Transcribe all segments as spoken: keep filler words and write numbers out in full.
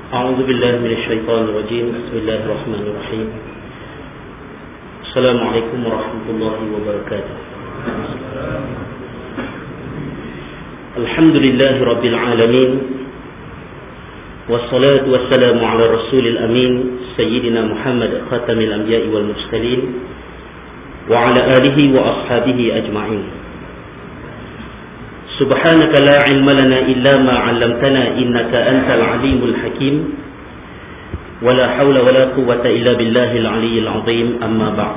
أعوذ بالله من الشيطان الرجيم. بسم الله الرحمن الرحيم. السلام عليكم ورحمة الله وبركاته. الحمد لله رب العالمين، والصلاة والسلام على الرسول الأمين سيدنا محمد خاتم الأنبياء والمرسلين وعلى آله وأصحابه أجمعين. سبحانك لا علم لنا إلا ما علمتنا إنك أنت العليم الحكيم ولا حول ولا قوة إلا بالله العلي العظيم. أما بعد.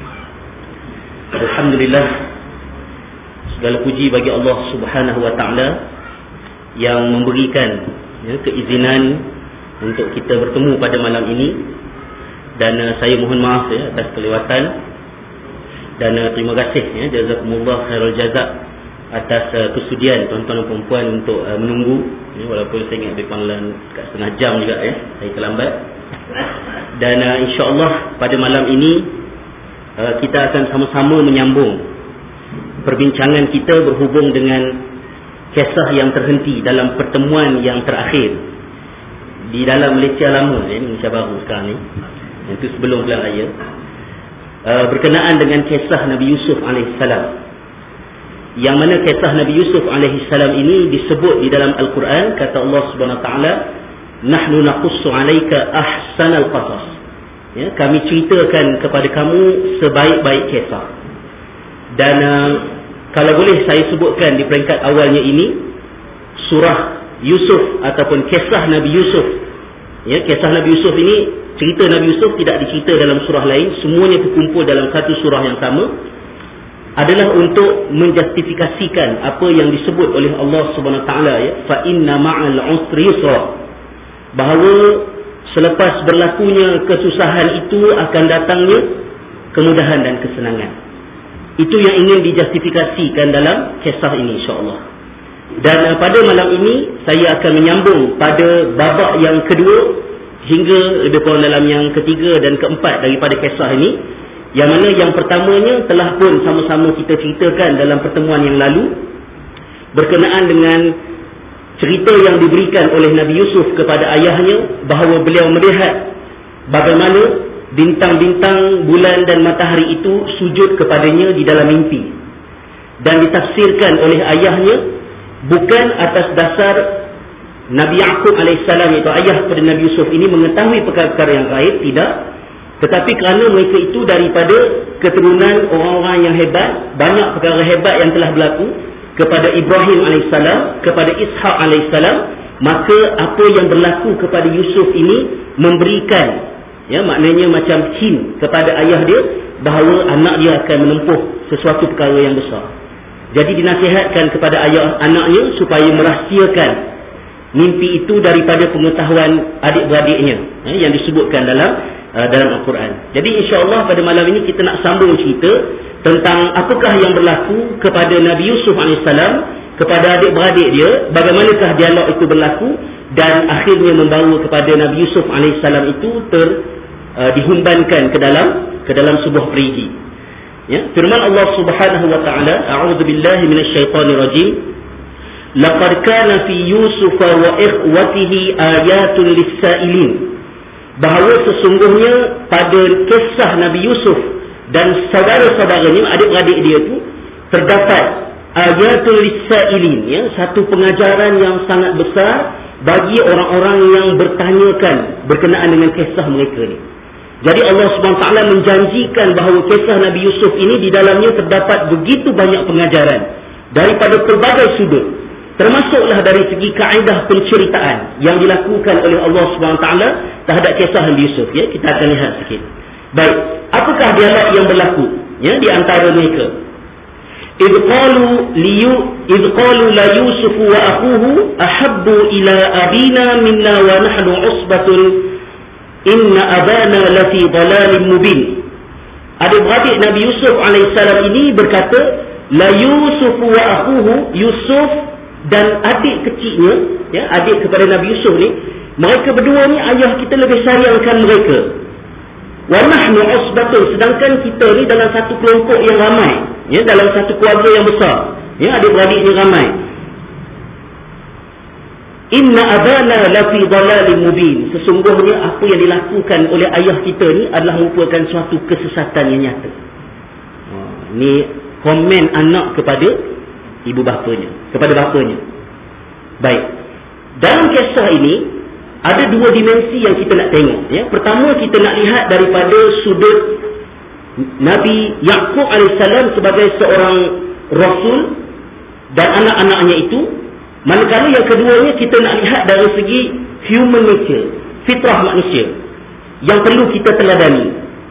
Alhamdulillah, segala puji bagi Allah Subhanahu wa Ta'ala yang memberikan ya, keizinan untuk kita bertemu pada malam ini. Dan uh, saya mohon maaf ya, atas kelewatan. Dan uh, terima kasih ya, jazakumullah khairul jazak atas uh, kesudian tuan-tuan dan perempuan untuk uh, menunggu ya, walaupun saya ingat lebih kurang dekat setengah jam juga ya, saya terlambat. Dan uh, insya-Allah pada malam ini uh, kita akan sama-sama menyambung perbincangan kita berhubung dengan kisah yang terhenti dalam pertemuan yang terakhir di dalam Malaysia lama ya, Malaysia baru sekarang ni, itu sebelum bulan raya, uh, berkenaan dengan kisah Nabi Yusuf alaihissalam. Yang mana kisah Nabi Yusuf alaihissalam ini disebut di dalam Al-Quran, kata Allah Subhanahu wa taala, nahnu naqussu 'alaika ahsanal qasas. Ya, kami ceritakan kepada kamu sebaik-baik kisah. Dan uh, kalau boleh saya sebutkan di peringkat awalnya ini, surah Yusuf ataupun kisah Nabi Yusuf. Ya, kisah Nabi Yusuf ini, cerita Nabi Yusuf tidak dicerita dalam surah lain, semuanya terkumpul dalam satu surah yang sama, adalah untuk menjustifikasikan apa yang disebut oleh Allah Subhanahu wa taala ya, fa inna ma'al usri yusra, bahawa selepas berlakunya kesusahan itu akan datangnya kemudahan dan kesenangan. Itu yang ingin dijustifikasikan dalam kisah ini insya-Allah. Dan uh, pada malam ini saya akan menyambung pada babak yang kedua hingga lebih kurang dalam yang ketiga dan keempat daripada kisah ini. Yang mana yang pertamanya telah pun sama-sama kita ceritakan dalam pertemuan yang lalu, berkenaan dengan cerita yang diberikan oleh Nabi Yusuf kepada ayahnya, bahawa beliau melihat bagaimana bintang-bintang, bulan dan matahari itu sujud kepadanya di dalam mimpi. Dan ditafsirkan oleh ayahnya bukan atas dasar Nabi Yaqub alaihissalam, iaitu ayah kepada Nabi Yusuf ini, mengetahui perkara-perkara yang gaib, tidak, tetapi kerana mereka itu daripada keturunan orang-orang yang hebat, banyak perkara hebat yang telah berlaku kepada Ibrahim alaihissalam, kepada Ishaq alaihissalam, maka apa yang berlaku kepada Yusuf ini memberikan, ya, maknanya macam hint kepada ayah dia bahawa anak dia akan menempuh sesuatu perkara yang besar. Jadi dinasihatkan kepada ayah anaknya supaya merahsiakan mimpi itu daripada pengetahuan adik-beradiknya, ya, yang disebutkan dalam Uh, dalam Al-Quran. Jadi insya-Allah pada malam ini kita nak sambung cerita tentang apakah yang berlaku kepada Nabi Yusuf alaihissalam, kepada adik-beradik dia, bagaimanakah dialog itu berlaku dan akhirnya membawa kepada Nabi Yusuf alaihissalam itu ter uh, dihumbankan ke dalam ke dalam sebuah perigi. Ya, firman Allah Subhanahu wa taala, a'udzu billahi minasyaitonir rajim. Laqad kana fi Yusuf wa ikhwatihi ayatun lis-sa'ilin. Bahawa sesungguhnya pada kisah Nabi Yusuf dan saudara-saudaranya, adik-beradik dia itu, terdapat ayatul lis-sa'ilin, ya, satu pengajaran yang sangat besar bagi orang-orang yang bertanyakan berkenaan dengan kisah mereka ni. Jadi Allah Subhanahu wa taala menjanjikan bahawa kisah Nabi Yusuf ini di dalamnya terdapat begitu banyak pengajaran daripada pelbagai sudut. Termasuklah dari segi kaedah penceritaan yang dilakukan oleh Allah Subhanahu wa taala terhadap kisah Nabi Yusuf, ya, kita akan lihat sikit. Baik, apakah dialog yang berlaku ya di antara mereka? Idh qalu liyu idh qalu la Yusuf wa akhuhu ahabbu ila abina minna wa nahnu usbatun inna abana lafi dhalalin mubin. Adik-beradik Nabi Yusuf alaihissalam ini berkata, la Yusuf wa akhuhu, Yusuf dan adik kecilnya, ya, adik kepada Nabi Yusuf ni, mereka berdua ni ayah kita lebih sayangkan mereka. Wa nahnu usbatun, sedangkan kita ni dalam satu kelompok yang ramai, ya, dalam satu keluarga yang besar, ya, adik-beradik ni ramai. inna abana lafi dhalalin mubin. Sesungguhnya apa yang dilakukan oleh ayah kita ni adalah merupakan suatu kesesatan yang nyata. Ha, ni komen anak kepada ibu bapanya, kepada bapanya. Baik. Dalam kisah ini ada dua dimensi yang kita nak tengok, ya. Pertama, kita nak lihat daripada sudut Nabi Yaqub alaihissalam sebagai seorang rasul dan anak-anaknya itu. Manakala yang keduanya kita nak lihat dari segi human nature, fitrah manusia yang perlu kita teladani.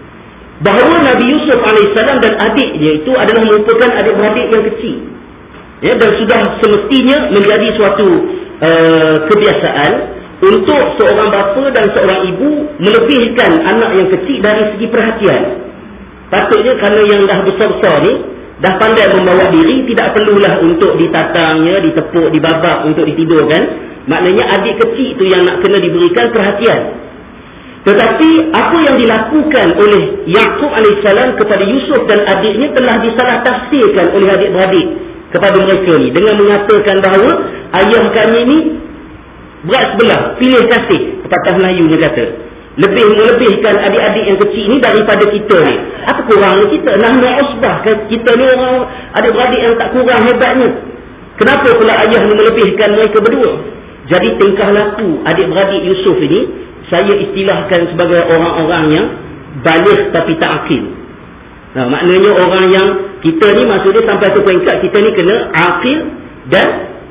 Bahawa Nabi Yusuf alaihissalam dan adiknya itu adalah merupakan adik-beradik yang kecil, ya, dan sudah semestinya menjadi suatu uh, kebiasaan untuk seorang bapa dan seorang ibu melebihkan anak yang kecil dari segi perhatian. Patutnya kerana yang dah besar-besar ni dah pandai membawa diri, tidak perlulah untuk ditatangnya, ditepuk, dibabak untuk ditidurkan. Maknanya adik kecil itu yang nak kena diberikan perhatian. Tetapi apa yang dilakukan oleh Yaqub alaihissalam kepada Yusuf dan adiknya telah disalah tafsirkan oleh adik-beradik kepada mereka ni, dengan mengatakan bahawa ayah kami ni berat sebelah, pilih kasih. Pepatah Melayu dia kata, lebih melebihkan adik-adik yang kecil ni daripada kita ni. Apa kurangnya kita? Nahnu usbah, kita ni orang adik-beradik yang tak kurang hebatnya. Kenapa pula ayah ni melebihkan mereka berdua? Jadi tingkah laku adik-beradik Yusuf ini saya istilahkan sebagai orang-orang yang baligh tapi tak akil. Nah, maknanya orang yang kita ni maksudnya sampai satu peringkat kita ni kena akil dan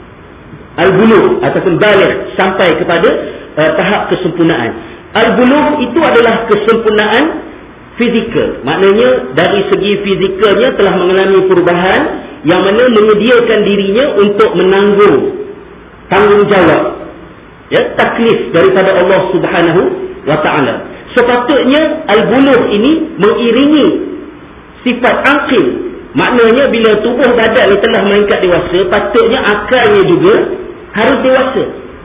al-bulugh ataupun baligh, sampai kepada uh, tahap kesempurnaan. Al-bulugh itu adalah kesempurnaan fizikal. Maknanya dari segi fizikalnya telah mengalami perubahan yang mana menyediakan dirinya untuk menanggung tanggungjawab, ya, taklif daripada Allah Subhanahu wa taala. Sepatutnya al-bulugh ini mengiringi sifat akil. Maknanya bila tubuh badan telah meningkat dewasa, patutnya akalnya juga harus dewasa.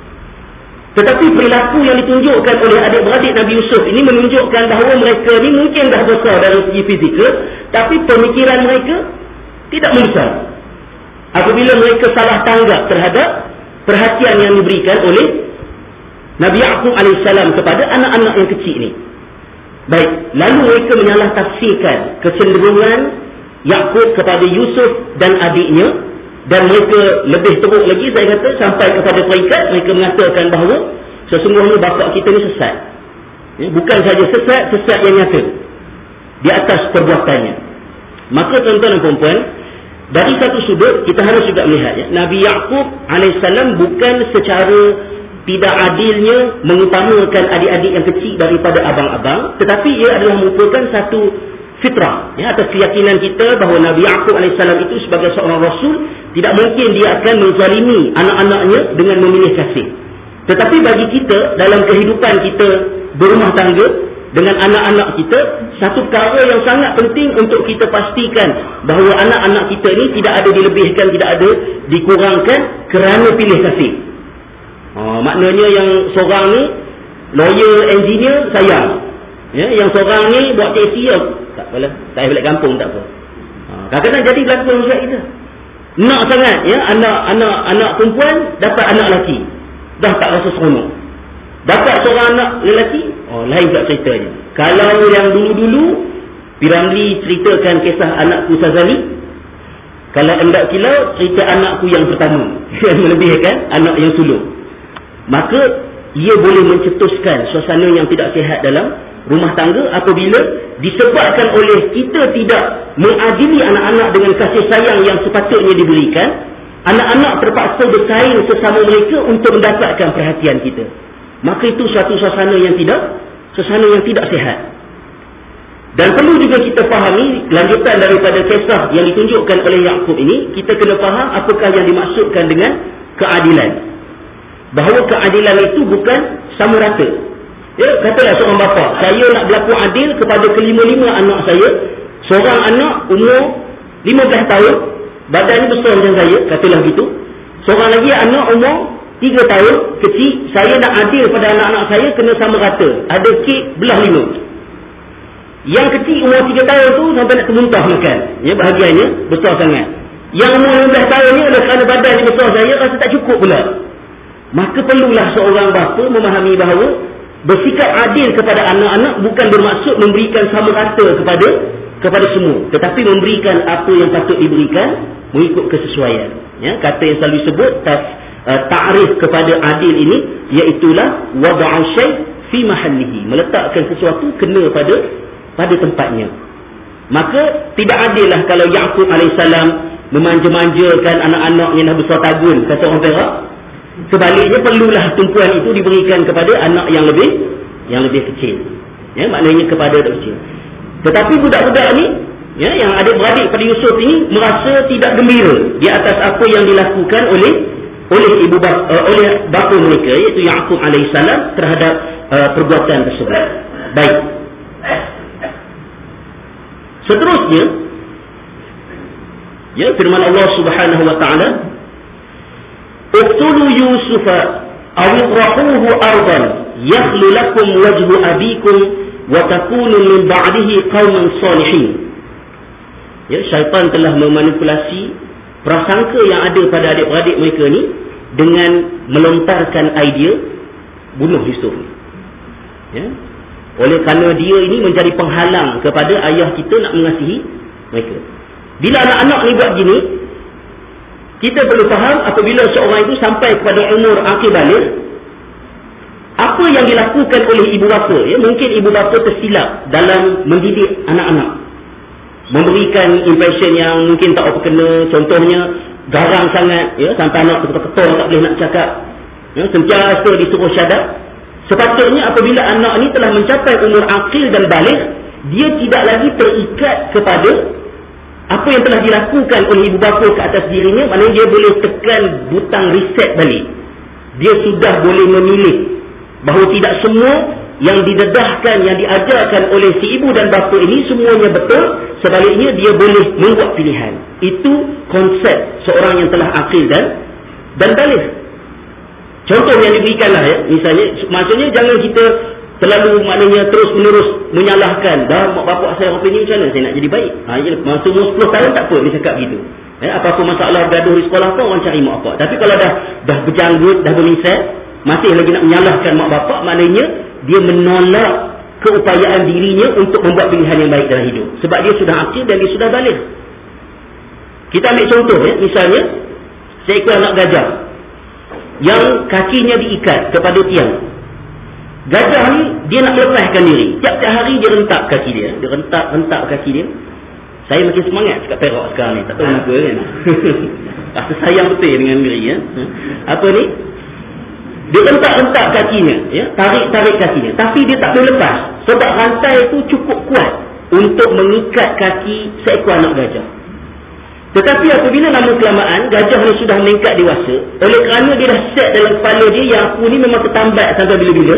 Tetapi perilaku yang ditunjukkan oleh adik-beradik Nabi Yusuf ini menunjukkan bahawa mereka ni mungkin dah besar dari segi fizikal, tapi pemikiran mereka tidak membesar. Apabila mereka salah tanggap terhadap perhatian yang diberikan oleh Nabi Yaqub alaihissalam kepada anak-anak yang kecil ini. Baik, lalu mereka menyalah tafsirkan kecenderungan Yaqub kepada Yusuf dan adiknya. Dan mereka lebih teruk lagi, saya kata, sampai kepada peringkat mereka mengatakan bahawa sesungguhnya bapa kita ni sesat, ya, bukan saja sesat, sesat yang nyata di atas perbuatannya. Maka tuan-tuan dan puan-puan, dari satu sudut kita harus juga melihat, ya, Nabi Yaqub alaihissalam bukan secara tidak adilnya mengutamakan adik-adik yang kecil daripada abang-abang, tetapi ia adalah merupakan satu fitrah, ya, atas keyakinan kita bahawa Nabi Yaqub alaihissalam itu sebagai seorang rasul tidak mungkin dia akan menzalimi anak-anaknya dengan memilih kasih. Tetapi bagi kita dalam kehidupan kita berumah tangga dengan anak-anak kita, satu perkara yang sangat penting untuk kita pastikan bahawa anak-anak kita ni tidak ada dilebihkan, tidak ada dikurangkan kerana pilih kasih. Ha, maknanya yang seorang ni lawyer, engineer, sayang, ya, yang seorang ni buat taksi, ya, tak apalah, tak balik kampung, tak apa. Ha, kadang-kadang jadi berlaku manusia kita. Nak sangat, ya, anak-anak anak perempuan dapat anak lelaki, dah tak rasa seronok. Dapat seorang anak lelaki, oh, lain pula ceritanya. Kalau yang dulu-dulu Piramli ceritakan kisah anakku Sazali, kalau hendak kilau cerita anakku yang pertama yang melebihkan anak yang sulung, maka ia boleh mencetuskan suasana yang tidak sihat dalam rumah tangga apabila disebabkan oleh kita tidak mengadili anak-anak dengan kasih sayang yang sepatutnya diberikan. Anak-anak terpaksa bersaing sesama mereka untuk mendapatkan perhatian kita. Maka itu suatu suasana yang tidak suasana yang tidak sihat. Dan perlu juga kita fahami lanjutan daripada kisah yang ditunjukkan oleh Yaqub ini, kita kena faham apakah yang dimaksudkan dengan keadilan. Bahawa keadilan itu bukan sama rata. Ya, katalah seorang bapa, saya nak berlaku adil kepada kelima-lima anak saya. Seorang anak umur lima belas tahun, badannya besar macam saya, katalah gitu. Seorang lagi anak umur tiga tahun, kecil. Saya nak adil pada anak-anak saya, kena sama rata. Ada kek belah lima. Yang kecil umur tiga tahun tu sampai nak termuntah makan, ya, bahagiannya besar sangat. Yang umur lima belas tahun ni, oleh kerana badannya besar saya, rasa tak cukup pula. Maka perlulah seorang bapa memahami bahawa bersikap adil kepada anak-anak bukan bermaksud memberikan sama rata kepada kepada semua, tetapi memberikan apa yang patut diberikan mengikut kesesuaian. Ya, kata yang selalu disebut tas, uh, ta'rif kepada adil ini, iaitulah wada'u syai' fi mahallihi, meletakkan sesuatu kena pada pada tempatnya. Maka tidak adillah kalau Yaqub alaihissalam memanja-manjakan anak-anak yang dah besar tagun, kata orang Perak. Sebaliknya perlulah tumpuan itu diberikan kepada anak yang lebih yang lebih kecil. Ya, maknanya kepada anak kecil. Tetapi budak-budak ni, ya, yang adik-beradik pada Yusuf ini merasa tidak gembira di atas apa yang dilakukan oleh oleh ibu bapa, uh, oleh bapa mereka, iaitu Yaqub alaihissalam, terhadap uh, perbuatan tersebut. Baik. Seterusnya, ya, firman Allah Subhanahu wa taala, "Uqtulu Yusufa aw itrahuhu ardan yakhlu lakum wajhu abikum wa takunu min ba'dihi qauman salihin." Ya, syaitan telah memanipulasi prasangka yang ada pada adik-beradik mereka ni dengan melontarkan idea bunuh Yusuf. Ya. Oleh kerana dia ini menjadi penghalang kepada ayah kita nak mengasihi mereka. Bila anak-anak ni buat gini, kita perlu faham apabila seorang itu sampai kepada umur akil baligh, apa yang dilakukan oleh ibu bapa, ya, mungkin ibu bapa tersilap dalam mendidik anak-anak, memberikan impression yang mungkin tak apa kena, contohnya garang sangat, ya, sampai anak ketua-ketua tak boleh nak cakap, ya, sentiasa disuruh syahadat. Sepatutnya apabila anak ni telah mencapai umur akil dan baligh, dia tidak lagi terikat kepada apa yang telah dilakukan oleh ibu bapa ke atas dirinya. Maknanya dia boleh tekan butang reset balik. Dia sudah boleh memilih bahawa tidak semua yang didedahkan, yang diajarkan oleh si ibu dan bapa ini semuanya betul. Sebaliknya dia boleh membuat pilihan. Itu konsep seorang yang telah akil dan dan baligh. Contoh yang diberikanlah, ya, misalnya, maksudnya jangan kita terlalu maknanya terus menerus menyalahkan, dah mak bapak saya apa ni, macam mana saya nak jadi baik. Ha, ya, masa umur sepuluh tahun tak apa dia cakap gitu. Ya, apa-apa masalah bergaduh di sekolah pun orang cari mak bapak. Tapi kalau dah dah berjanggut, dah bermisal, masih lagi nak menyalahkan mak bapak, maknanya dia menolak keupayaan dirinya untuk membuat pilihan yang baik dalam hidup. Sebab dia sudah akil dan dia sudah baligh. Kita ambil contoh, ya, misalnya seekor anak gajah yang kakinya diikat kepada tiang. Gajah ni dia nak melepaskan diri. Tiap-tiap hari dia rentak kaki dia. Dia rentak-rentak kaki dia. Saya makin semangat kat Perak sekarang ni. Tak tahu kenapa kan. Rasa sayang betul dengan diri, ya. Apa ni? Dia rentak-rentak kakinya, ya. Tarik-tarik kakinya. Tapi dia tak boleh lepas. Sebab rantai tu cukup kuat untuk mengikat kaki seekor anak gajah. Tetapi apabila lama kelamaan gajah ni sudah meningkat dewasa, oleh kerana dia dah set dalam kepala dia yang aku ni memang ketambat sampai bila-bila,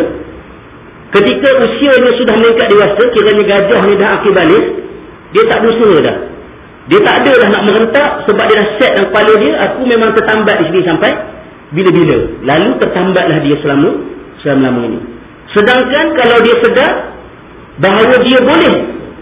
ketika usia dia sudah meningkat dewasa, kiranya gajah ni dah akil baligh, dia tak berusaha dah. Dia tak ada dah nak merentak sebab dia dah set dalam kepala dia, aku memang tertambat di sini sampai bila-bila. Lalu tertambatlah dia selama selama-lama ini. Sedangkan kalau dia sedar bahawa dia boleh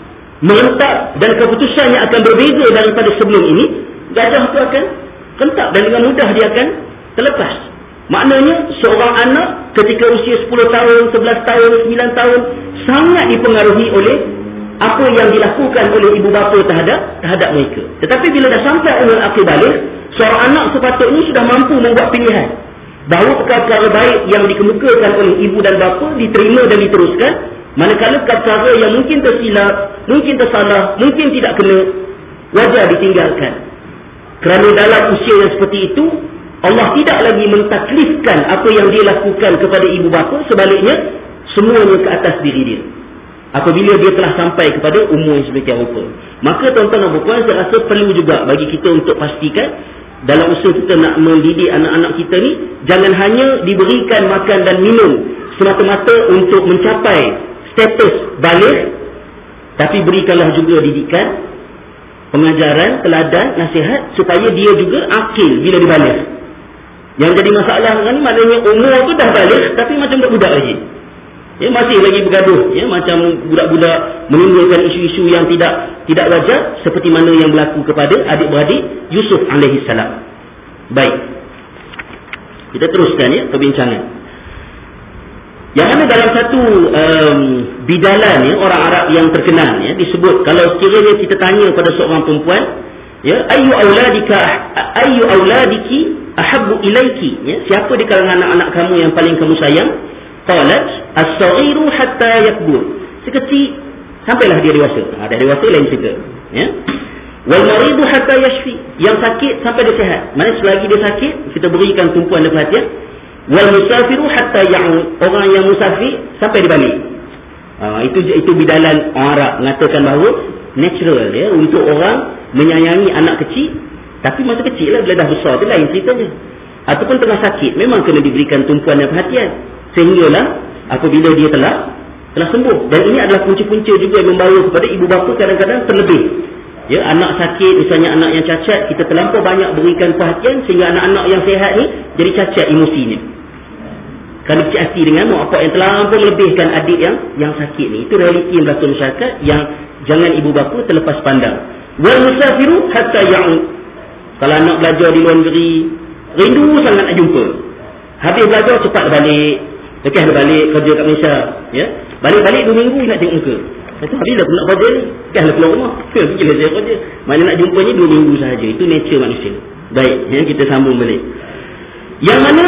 merentak dan keputusannya akan berbeza daripada sebelum ini, gajah itu akan rentak dan dengan mudah dia akan terlepas. Maknanya seorang anak ketika usia sepuluh tahun, sebelas tahun, sembilan tahun sangat dipengaruhi oleh apa yang dilakukan oleh ibu bapa terhadap terhadap mereka. Tetapi bila dah sampai umur akil baligh, seorang anak sepatutnya sudah mampu membuat pilihan bahawa perkara-perkara baik yang dikemukakan oleh ibu dan bapa diterima dan diteruskan. Manakala perkara yang mungkin tersilap, mungkin tersalah, mungkin tidak kena, wajar ditinggalkan. Kerana dalam usia yang seperti itu, Allah tidak lagi mentaklifkan apa yang dia lakukan kepada ibu bapa, sebaliknya semuanya ke atas diri dia. Apabila dia telah sampai kepada umur yang sedemikian rupa. Maka tuan-tuan dan puan-puan, saya rasa perlu juga bagi kita untuk pastikan dalam usaha kita nak mendidik anak-anak kita ni, jangan hanya diberikan makan dan minum semata-mata untuk mencapai status baligh, tapi berikanlah juga didikan, pengajaran, teladan, nasihat supaya dia juga akil bila dia baligh. Yang jadi masalah kan, maknanya umur tu dah baligh tapi macam budak-budak lagi. Ya, masih lagi bergaduh, ya, macam budak-budak menimbulkan isu-isu yang tidak tidak wajar seperti mana yang berlaku kepada adik-beradik Yusuf alaihi salam. Baik. Kita teruskan ya perbincangan. Yang mana dalam satu um, bidalan ya, orang Arab yang terkenal ya, disebut kalau sekiranya kita tanya pada seorang perempuan, ya, ayyu auladika ayyu auladiki ahabbu ilaiki, ya, siapa di kalangan anak-anak kamu yang paling kamu sayang? Qalat as-saghiru hatta yakbur, sekecil sampailah dia dewasa. Ha, dah dewasa lain cerita, ya. Wal maridu hatta yashfi, yang sakit sampai dia sihat. Maksudnya selagi dia sakit kita berikan tumpuan dan perhatian. Wal musafiru hatta ya'ud, orang yang musafir sampai dia balik. Ha, itu itu bidalan orang Arab mengatakan bahawa natural ya untuk orang menyayangi anak kecil, tapi masa kecil lah, bila dah besar tu lain ceritanya. Ataupun tengah sakit memang kena diberikan tumpuan dan perhatian, sehinggalah apabila dia telah telah sembuh. Dan ini adalah punca-punca juga yang membawa kepada ibu bapa kadang-kadang terlebih. Ya, anak sakit, misalnya anak yang cacat, kita terlampau banyak berikan perhatian sehingga anak-anak yang sihat ni jadi cacat emosinya. Kerana kecil hati dengan mak bapak yang terlampau melebihkan adik yang yang sakit ni. Itu realiti yang berlaku masyarakat yang jangan ibu bapa terlepas pandang. Wal musafiru hatta ya'ud, kalau anak belajar di luar negeri, rindu sangat nak jumpa. Habis belajar cepat balik. Lepas dah balik kerja kat Malaysia, ya. Balik-balik dua minggu nak tengok muka. Kata habis dah nak kerja ni, kan dah keluar rumah. Fikir saya kerja. Mana nak jumpa ni dua minggu sahaja. Itu nature manusia. Baik, ya, kita sambung balik. Yang mana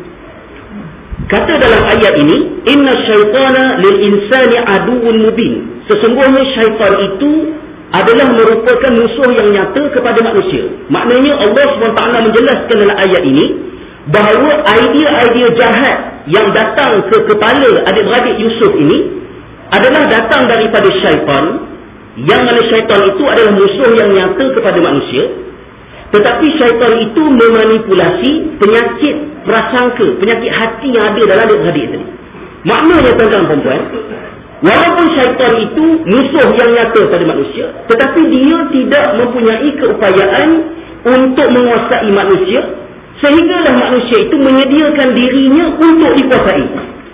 kata dalam ayat ini, inna syaitana lil insani aduwwun mubin. Sesungguhnya syaitan itu adalah merupakan musuh yang nyata kepada manusia. Maknanya Allah subhanahu wa taala menjelaskan dalam ayat ini bahawa idea-idea jahat yang datang ke kepala adik-beradik Yusuf ini adalah datang daripada syaitan, yang mana syaitan itu adalah musuh yang nyata kepada manusia. Tetapi syaitan itu memanipulasi penyakit prasangka, penyakit hati yang ada dalam adik-beradik tadi. Maknanya tuan-tuan perempuan, walaupun syaitan itu musuh yang nyata pada manusia, tetapi dia tidak mempunyai keupayaan untuk menguasai manusia, sehinggalah manusia itu menyediakan dirinya untuk dikuasai.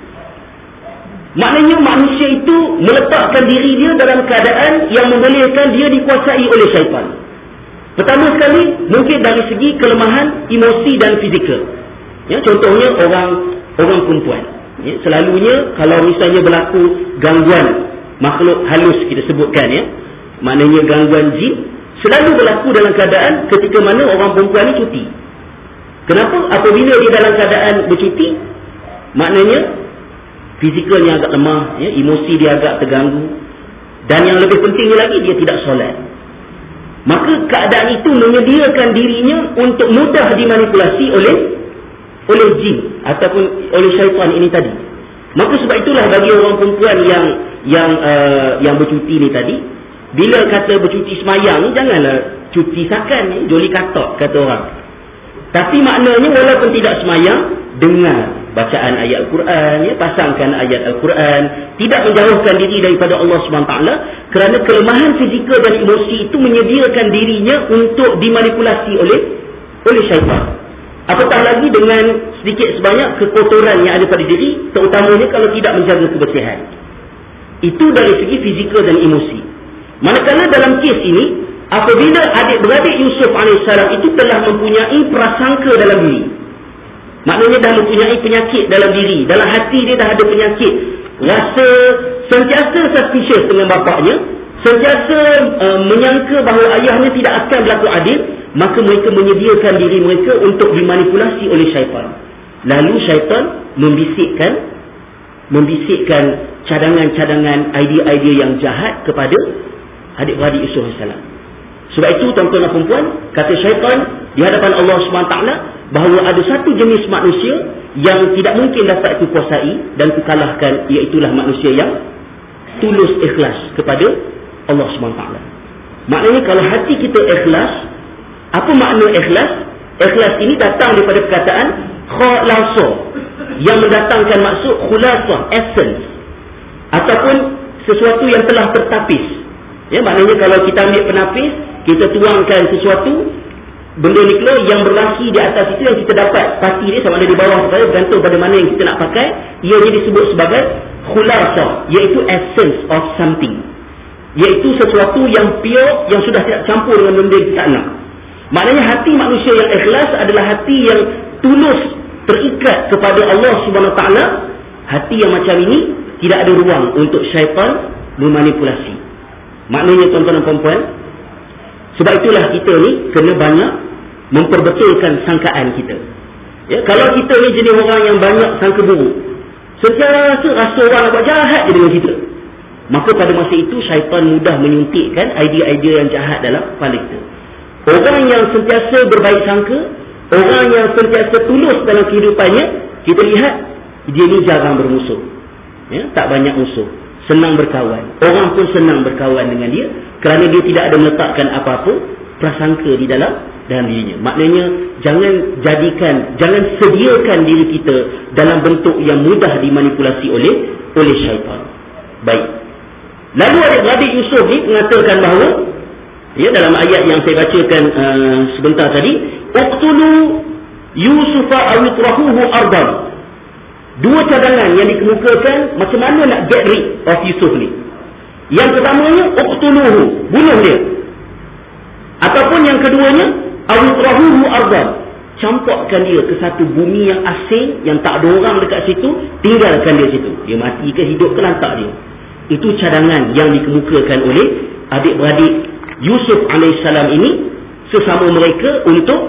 Maknanya manusia itu meletakkan diri dia dalam keadaan yang membolehkan dia dikuasai oleh syaitan. Pertama sekali, mungkin dari segi kelemahan emosi dan fizikal. Ya, contohnya orang orang perempuan. Ya, selalunya kalau misalnya berlaku gangguan makhluk halus kita sebutkan, ya, maknanya gangguan jin, selalu berlaku dalam keadaan ketika mana orang perempuan ni cuti. Kenapa? Apabila dia dalam keadaan bercuti, maknanya fizikalnya agak lemah, ya, emosi dia agak terganggu, dan yang lebih pentingnya lagi dia tidak solat. Maka keadaan itu menyediakan dirinya untuk mudah dimanipulasi oleh oleh jin ataupun oleh syaitan ini tadi. Maka sebab itulah bagi orang perempuan yang yang uh, yang bercuti ni tadi, bila kata bercuti semayang ni, janganlah cuti sakan ni, joli katok kata orang. Tapi maknanya walaupun tidak semayang, dengar bacaan ayat Al-Quran, ya, pasangkan ayat Al-Quran, tidak menjauhkan diri daripada Allah subhanahu wa taala, kerana kelemahan fizikal dan emosi itu menyediakan dirinya untuk dimanipulasi oleh oleh syaitan. Apatah lagi dengan sedikit sebanyak kekotoran yang ada pada diri, terutamanya kalau tidak menjaga kebersihan. Itu dari segi fizikal dan emosi. Manakala dalam kes ini, apabila adik-beradik Yusuf alaihissalam itu telah mempunyai prasangka dalam diri, maknanya dah mempunyai penyakit dalam diri, dalam hati dia dah ada penyakit, rasa sentiasa suspicious dengan bapaknya, sentiasa uh, menyangka bahawa ayahnya tidak akan berlaku adil, maka mereka menyediakan diri mereka untuk dimanipulasi oleh syaitan. Lalu syaitan membisikkan membisikkan cadangan-cadangan, idea-idea yang jahat kepada adik-beradik Yusuf alaihissalam. Sebab itu tuan-tuan dan perempuan, kata syaitan di hadapan Allah subhanahu wa taala bahawa ada satu jenis manusia yang tidak mungkin dapat dikuasai dan dikalahkan, iaitulah manusia yang tulus ikhlas kepada Allah subhanahu wa taala. Maknanya kalau hati kita ikhlas, apa makna ikhlas? Ikhlas ini datang daripada perkataan khalasa, yang mendatangkan maksud khulasah, essence, ataupun sesuatu yang telah tertapis. Ya, maknanya kalau kita ambil penapis, kita tuangkan sesuatu, benda ni keluar yang berlaki di atas itu, yang kita dapat pasti dia sama ada di bawah atau bergantung pada mana yang kita nak pakai, ianya disebut sebagai khulasa, iaitu essence of something, iaitu sesuatu yang pure, yang sudah tidak campur dengan benda yang kita nak. Maknanya hati manusia yang ikhlas adalah hati yang tulus terikat kepada Allah Subhanahu Wa Taala, hati yang macam ini tidak ada ruang untuk syaitan memanipulasi. Maknanya tuan-tuan dan puan-puan, sebab itulah kita ni kena banyak memperbetulkan sangkaan kita. Ya, kalau kita ni jenis orang yang banyak sangka buruk, sentiasa rasa orang nak buat jahat je dengan kita, maka pada masa itu syaitan mudah menyuntikkan idea-idea yang jahat dalam kepala kita. Orang yang sentiasa berbaik sangka, orang yang sentiasa tulus dalam kehidupannya, kita lihat dia ni jarang bermusuh, ya, tak banyak musuh, senang berkawan. Orang pun senang berkawan dengan dia kerana dia tidak ada meletakkan apa-apa prasangka di dalam dalam dirinya. Maknanya jangan jadikan, jangan sediakan diri kita dalam bentuk yang mudah dimanipulasi oleh oleh syaitan. Baik. Lalu adik-adik Yusuf ni mengatakan bahawa, ya, dalam ayat yang saya bacakan uh, sebentar tadi, uqtulu Yusufa aw itrahuhu ardan. Dua cadangan yang dikemukakan macam mana nak get rid of Yusuf ni. Yang pertamanya, uqtuluhu, bunuh dia. Ataupun yang keduanya, aw itrahuhu ardan, campakkan dia ke satu bumi yang asing, yang tak ada orang dekat situ, tinggalkan dia situ. Dia mati ke hidup ke, lantak dia. Itu cadangan yang dikemukakan oleh adik-beradik Yusuf alaihissalam ini sesama mereka untuk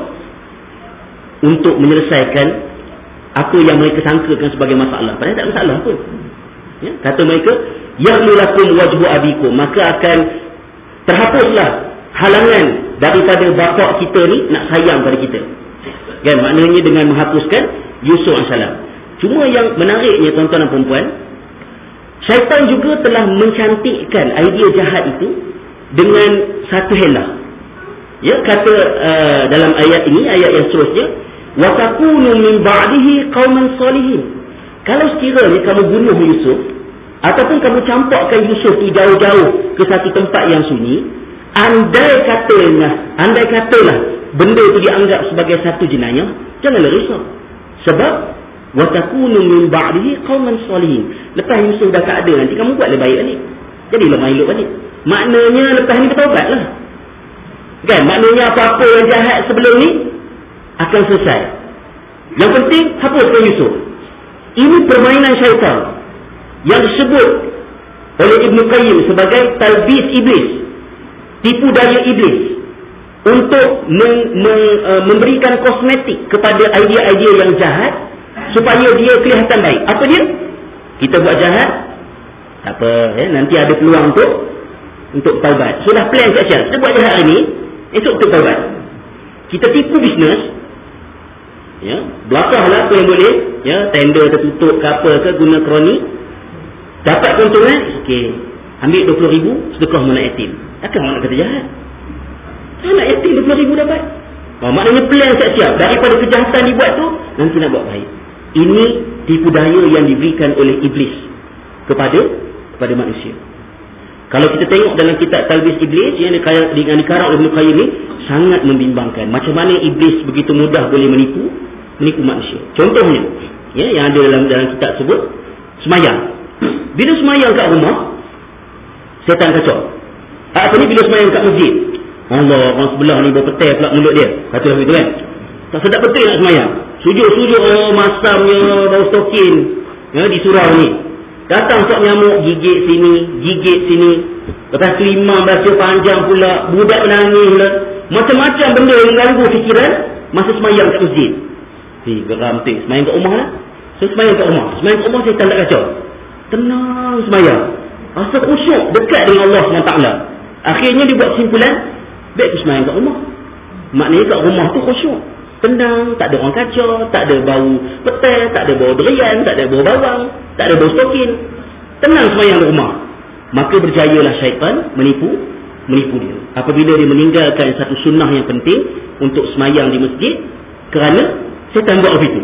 untuk menyelesaikan apa yang mereka sangkakan sebagai masalah. Padahal tak masalah pun. Ya, kata mereka, ya'lu lakum wajhu abikum, maka akan terhapuslah halangan daripada bapa kita ni nak sayang pada kita. Kan, maknanya dengan menghapuskan Yusuf alaihissalam. Cuma yang menariknya tuan-tuan dan puan-puan, syaitan juga telah mencantikkan idea jahat itu dengan satu helah. Ya, kata uh, dalam ayat ini, ayat yang seterusnya, wa takunu min ba'dihi qauman salihin. Kalau sekiranya kamu bunuh Yusuf ataupun kamu campakkan Yusuf tu jauh-jauh ke satu tempat yang sunyi, andai katalah, andai katalah benda itu dianggap sebagai satu jenayah, janganlah risau. Sebab wa takunu min ba'dihi qauman salihin. Lepas Yusuf dah tak ada, nanti kamu buatlah baik balik. Jadilah main elok balik. Maknanya lepas ni bertaubatlah. Kan? Maknanya apa-apa yang jahat sebelum ni akan selesai. Yang penting hapuskan Yusuf. Ini permainan syaitan yang disebut oleh Ibn Qayyim sebagai talbis iblis, tipu daya iblis, untuk mem- mem- uh, memberikan kosmetik kepada idea-idea yang jahat supaya dia kelihatan baik. Apa dia? Kita buat jahat, tak apa, eh? nanti ada peluang untuk untuk taubat. Sudah plan siap-siap, kita buat jahat hari ni, esok untuk taubat. Kita tipu bisnes, ya, belakanglah apa yang boleh, ya, tender tertutup ke apa ke, guna kroni, dapat keuntungan, okey, ambil dua puluh ribu, sedekah mana yatim. Takkan nak kata jahat. Anak yatim dua puluh ribu dapat. Oh, maknanya plan siap-siap, daripada kejahatan dibuat tu, nanti nak buat baik. Ini tipu daya yang diberikan oleh iblis kepada kepada manusia. Kalau kita tengok dalam kitab Talbis Iblis yang dikarang oleh Ibn Qayyim ni, sangat membimbangkan macam mana iblis begitu mudah boleh menipu menipu manusia. Contohnya, ya, yang ada dalam dalam kitab tersebut, semayang. Bila semayang kat rumah, setan kacau. Apa ni bila semayang kat masjid? Allah, orang sebelah ni berpetai pula mulut dia. Kata begitu kan? Tak sedap betul nak semayang. Sujud-sujud, oh masamnya, bau stokin, ya, di surau ni. Datang sok nyamuk, gigit sini, gigit sini. Lepas tu imam baca panjang pula, budak menangis pula. Macam-macam benda yang ganggu fikiran masa semayang kat masjid. Si, geram tu. Semayang kat rumah lah. So, semayang kat rumah. Semayang kat rumah saya tak nak kacau. Tenang semayang. Rasa khusyuk, dekat dengan Allah subhanahu wa taala. Akhirnya dia buat kesimpulan, baik tu semayang kat rumah. Maknanya kat rumah tu khusyuk. Tenang, tak ada orang kacau, tak ada bau petai, tak ada bau durian, tak ada bau bawang, tak ada bau stokin. Tenang semayang di rumah. Maka berjayalah syaitan menipu menipu dia. Apabila dia meninggalkan satu sunnah yang penting untuk semayang di masjid, kerana syaitan buat begitu.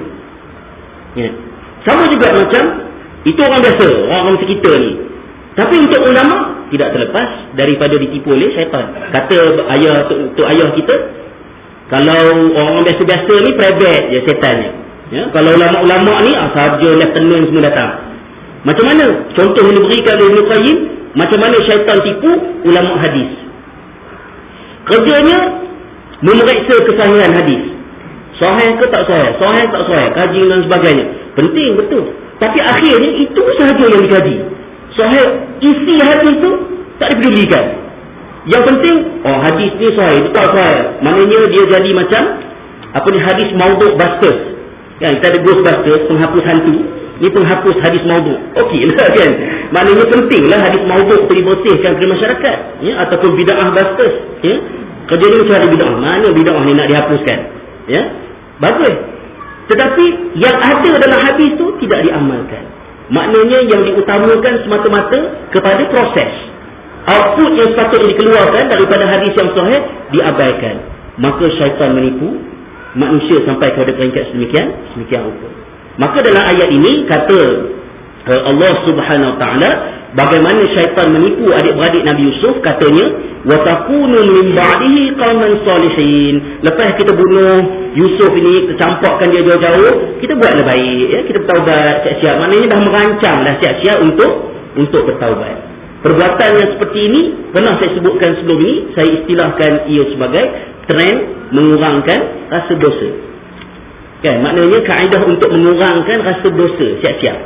Ya. Sama juga macam itu orang biasa, orang-orang sekitar ni. Tapi untuk ulama tidak terlepas daripada ditipu oleh syaitan. Kata ayah tu ayah kita, kalau orang biasa-biasa ni private je setannya. Ya, kalau ulama-ulama ni ah, sahaja lieutenant semua datang. Macam mana? Contoh yang diberikan oleh Ibn Qayyim, macam mana syaitan tipu ulama hadis. Kerjanya memeriksa kesahihan hadis. Sahih ke tak sahih? Sahih tak sahih? Kaji dan sebagainya. Penting, betul. Tapi akhirnya itu sahaja yang dikaji. Sahih, isi hadis itu tak dipedulikan. Yang penting, oh hadis ni sahih, itu tak sahih. Maknanya dia jadi macam apa ni, hadis maudhu' busters. Kan, kita ada Ghostbusters, penghapus hantu. Ni penghapus hadis maudhu'. Okey lah kan. Maknanya pentinglah hadis maudhu' itu dibersihkan kepada masyarakat. Ya, ataupun bid'ah busters. Ya. Kerja ni macam ada bid'ah. Mana bid'ah ni nak dihapuskan? Ya. Bagus. Tetapi yang ada dalam hadis tu tidak diamalkan. Maknanya yang diutamakan semata-mata kepada proses. Output yang sepatutnya dikeluarkan daripada hadis yang sahih diabaikan. Maka syaitan menipu manusia sampai kepada peringkat sedemikian, sedemikian rupa. Maka dalam ayat ini kata Allah Subhanahu Wa Taala bagaimana syaitan menipu adik-beradik Nabi Yusuf, katanya wa takunu min ba'dihi qauman salihin. Lepas kita bunuh Yusuf ini, kita campakkan dia jauh-jauh, kita buatlah baik ya, kita bertaubat siap-siap. Maknanya dah merancang dah siap-siap untuk untuk bertaubat. Perbuatan yang seperti ini pernah saya sebutkan sebelum ini, saya istilahkan ia sebagai trend mengurangkan rasa dosa. Kan, maknanya kaedah untuk mengurangkan rasa dosa siap-siap.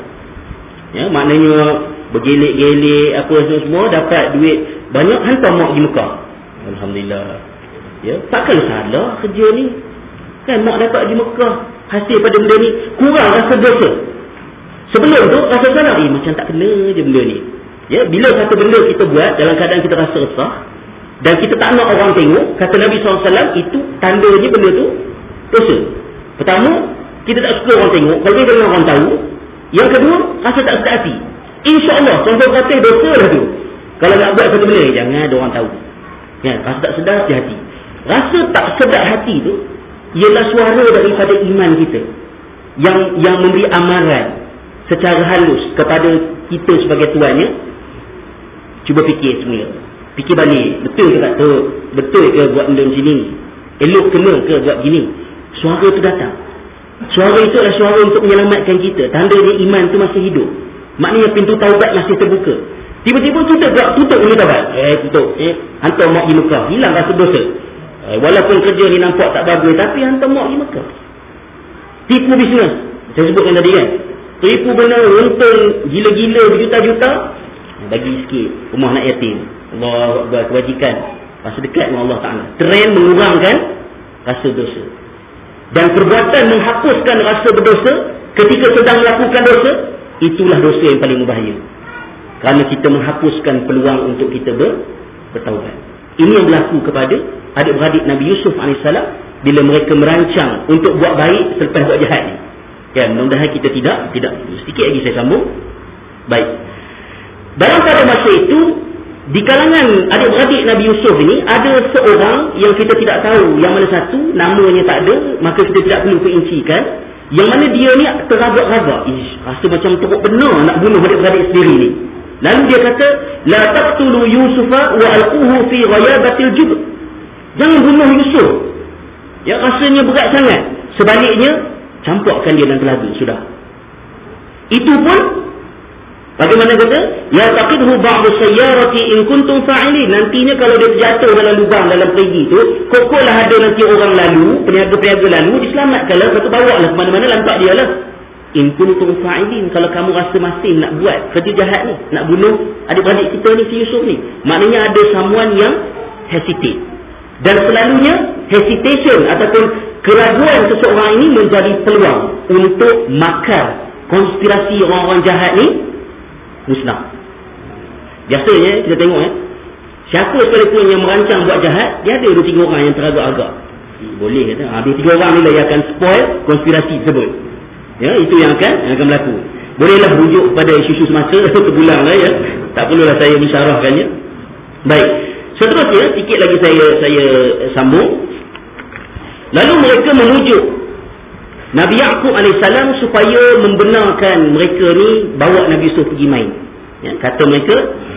Ya, maknanya bergelik-gelik apa semua, dapat duit banyak, hantar mak di Mekah. Alhamdulillah. Ya, takkan salah kerja ni. Kan mak dapat di Mekah, hasil pada benda ni, kurang rasa dosa. Sebelum tu rasa salah, eh macam tak kena je benda ni. Ya, bila satu benda kita buat dalam keadaan kita rasa resah dan kita tak nak orang tengok, kata Nabi sallallahu alaihi wasallam, itu tandanya benda tu dosa. Pertama, kita tak suka orang tengok. Kalau dia dengan orang tahu. Yang kedua, rasa tak sedap hati. InsyaAllah, contoh kata dosa lah tu. Kalau nak buat satu benda, jangan ada orang tahu. Ya, rasa tak sedap hati. Rasa tak sedap hati tu ialah suara daripada iman kita yang yang memberi amaran secara halus kepada kita sebagai tuannya. Cuba fikir semula. Fikir balik, betul ke tak tahu? Betul ke buat benda macam ni? Elok kena ke buat gini? Suara tu datang. Suara itu adalah suara untuk menyelamatkan kita. Tanda dia iman tu masih hidup. Maknanya pintu taubat masih terbuka. Tiba-tiba tutup tak? Tutup pintu taubat. Eh, tutup. Eh, hantar mak di Mekah. Hilang rasa dosa. Eh, walaupun kerja ni nampak tak bagus, tapi hantar mak di Mekah. Tipu bisnes. Saya sebutkan tadi kan. Tipu benar, untung gila-gila berjuta-juta. Bagi sikit rumah anak yatim. Allah Akbar, kebajikan. Rasa dekat dengan Allah Ta'ala. Trend mengurangkan rasa dosa. Dan perbuatan menghapuskan rasa berdosa ketika sedang melakukan dosa, itulah dosa yang paling berbahaya. Kerana kita menghapuskan peluang untuk kita ber, bertaubat. Ini yang berlaku kepada adik-beradik Nabi Yusuf alaihissalam bila mereka merancang untuk buat baik selepas buat jahat ni. Ya, mudah-mudahan kita tidak tidak sedikit lagi saya sambung. Baik. Dalam pada masa itu, di kalangan adik-beradik Nabi Yusuf ini ada seorang yang kita tidak tahu yang mana satu, namanya tak ada, maka kita tidak perlu perincikan. Yang mana dia ni teragak-ragak, ish, rasa macam teruk benar nak bunuh adik-beradik sendiri ni. Lalu dia kata, la taqtulu Yusufa wa alquhu fi ghayabatil jub. Jangan bunuh Yusuf. Ya, rasanya berat sangat. Sebaliknya, campakkan dia dalam telaga, sudah. Itu pun bagaimana kata? Ya taqidhu ba'du sayyarati in kuntum fa'ilin. Nantinya kalau dia terjatuh dalam lubang dalam perigi tu, kokolah ada nanti orang lalu, peniaga-peniaga lalu, diselamatkanlah, lepas tu bawa lah mana-mana, lantak dia lah. In kuntum fa'ilin, kalau kamu rasa masih nak buat kerja jahat ni, nak bunuh adik-beradik kita ni, si Yusuf ni, maknanya ada someone yang hesitate. Dan selalunya hesitation ataupun keraguan seseorang ini menjadi peluang untuk makar konspirasi orang-orang jahat ni musnah. Biasanya kita tengok eh, siapa sekalipun yang merancang buat jahat, dia ada dua tiga orang yang teragak-agak. Boleh kata, habis tiga orang ni lah yang akan spoil konspirasi tersebut. Ya, itu yang akan yang akan berlaku. Bolehlah rujuk pada isu-isu semasa terpulang lah ya. Tak perlulah saya mensyarahkannya. Baik. Seterusnya sikit lagi saya saya sambung. Lalu mereka menuju Nabi Yaqub alaihissalam supaya membenarkan mereka ni bawa Nabi Yusuf pergi main. Ya, kata mereka,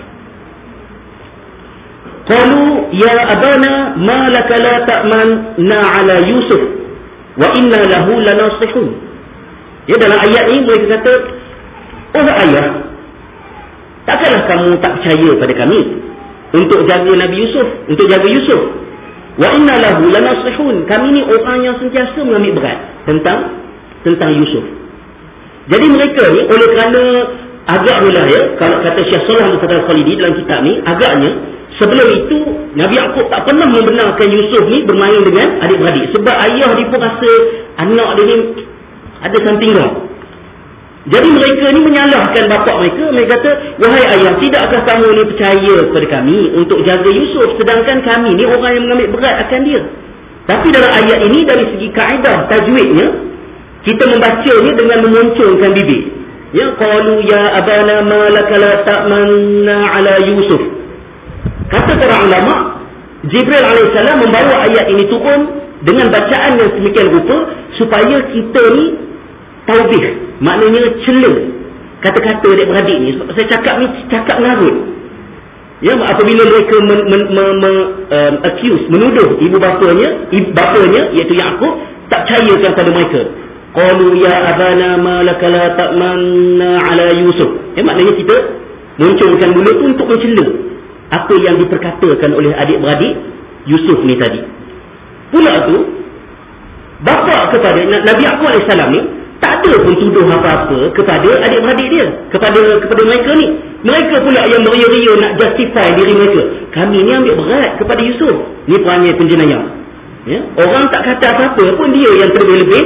qalu ya abana ma laka la ta'manna ala Yusuf wa inna lahu lanasihun. Ya, dalam ayat ini mereka kata, oh ayah, takkanlah kamu tak percaya pada kami untuk jaga Nabi Yusuf, untuk jaga Yusuf. Wa inna lahu lanasihun. Kami ni orang yang sentiasa mengambil berat tentang tentang Yusuf. Jadi mereka ni oleh kerana agaknya ya, kalau kata Syekh Salah Al-Khalidi dalam kitab ni, agaknya sebelum itu Nabi Yaqub tak pernah membenarkan Yusuf ni bermain dengan adik-beradik, sebab ayah dia pun rasa anak dia ni ada something wrong. Jadi mereka ni menyalahkan bapak mereka. Mereka kata, wahai ayah, tidakkah kamu ni percaya kepada kami untuk jaga Yusuf, sedangkan kami ni orang yang mengambil berat akan dia. Tapi dalam ayat ini dari segi kaedah tajwidnya, kita membacanya dengan memunculkan bibir. Ya, qalu ya abana ma laka la ta'manna ala Yusuf. Kata para ulama, Jibril alaihissalam membawa ayat ini turun dengan bacaan yang sedemikian rupa supaya kita ni taubih, maknanya celah kata-kata adik-beradik ni. Sebab saya cakap ni cakap ngarut. Ya, apabila mereka men, men, men, men, um, accuse, menuduh ibu bapanya, ibu bapanya iaitu Yaqub, tak percayakan pada mereka. Qalu ya abana ma laka la ta'manna ala Yusuf. Ya, maknanya kita munculkan mulut tu untuk mencela apa yang diperkatakan oleh adik-beradik Yusuf ni tadi. Pula tu bapa kepada Nabi Yaqub alaihissalam ni tak ada pun tuduh apa-apa kepada adik-beradik dia, kepada kepada mereka ni. Mereka pula yang beria-ria nak justify diri mereka. Kami ni ambil berat kepada Yusuf. Ni perangai penjenayah. Ya? Orang tak kata apa-apa pun dia yang terlebih-lebih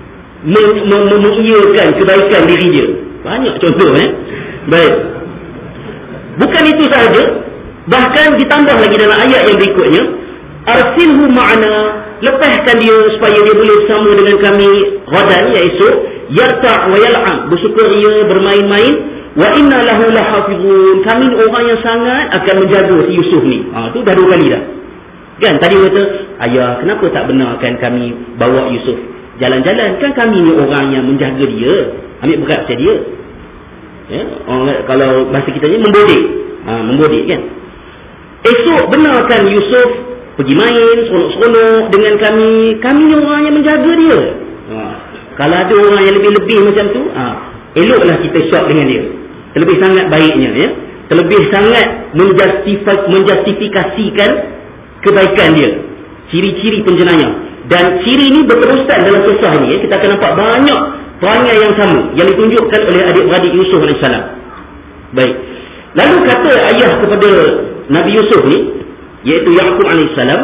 mengiyakan kebaikan diri dia. Banyak contoh eh. Baik. Bukan itu sahaja, bahkan ditambah lagi dalam ayat yang berikutnya, arsilhu ma'ana, lepaskan dia supaya dia boleh bersama dengan kami ghadan, iaitu yarta' wa yal'am, bersukaria, bermain-main. Wa inna lahu lahafizun, kami orang yang sangat akan menjaga si Yusuf ni. Ha, tu dah dua kali dah. Kan tadi kata, ayah kenapa tak benarkan kami bawa Yusuf jalan-jalan, kan kami ni orang yang menjaga dia, ambil berat macam dia. Ya, orang, kalau bahasa kita ni membodik. Ha, membodik kan. Esok benarkan Yusuf pergi main seronok-seronok dengan kami. Kami ni orang yang menjaga dia. Ha, kalau ada orang yang lebih-lebih macam tu, ha, eloklah kita syok dengan dia. Terlebih sangat baiknya, ya. Terlebih sangat menjustifikasi, menjustifikasikan kebaikan dia. Ciri-ciri penjenayah. Dan ciri ini berterusan dalam kisah ini, ya. Kita akan nampak banyak perangai yang sama yang ditunjukkan oleh adik-beradik Yusuf alaihissalam. Baik. Lalu kata ayah kepada Nabi Yusuf ni, iaitu Yaqub alaihissalam,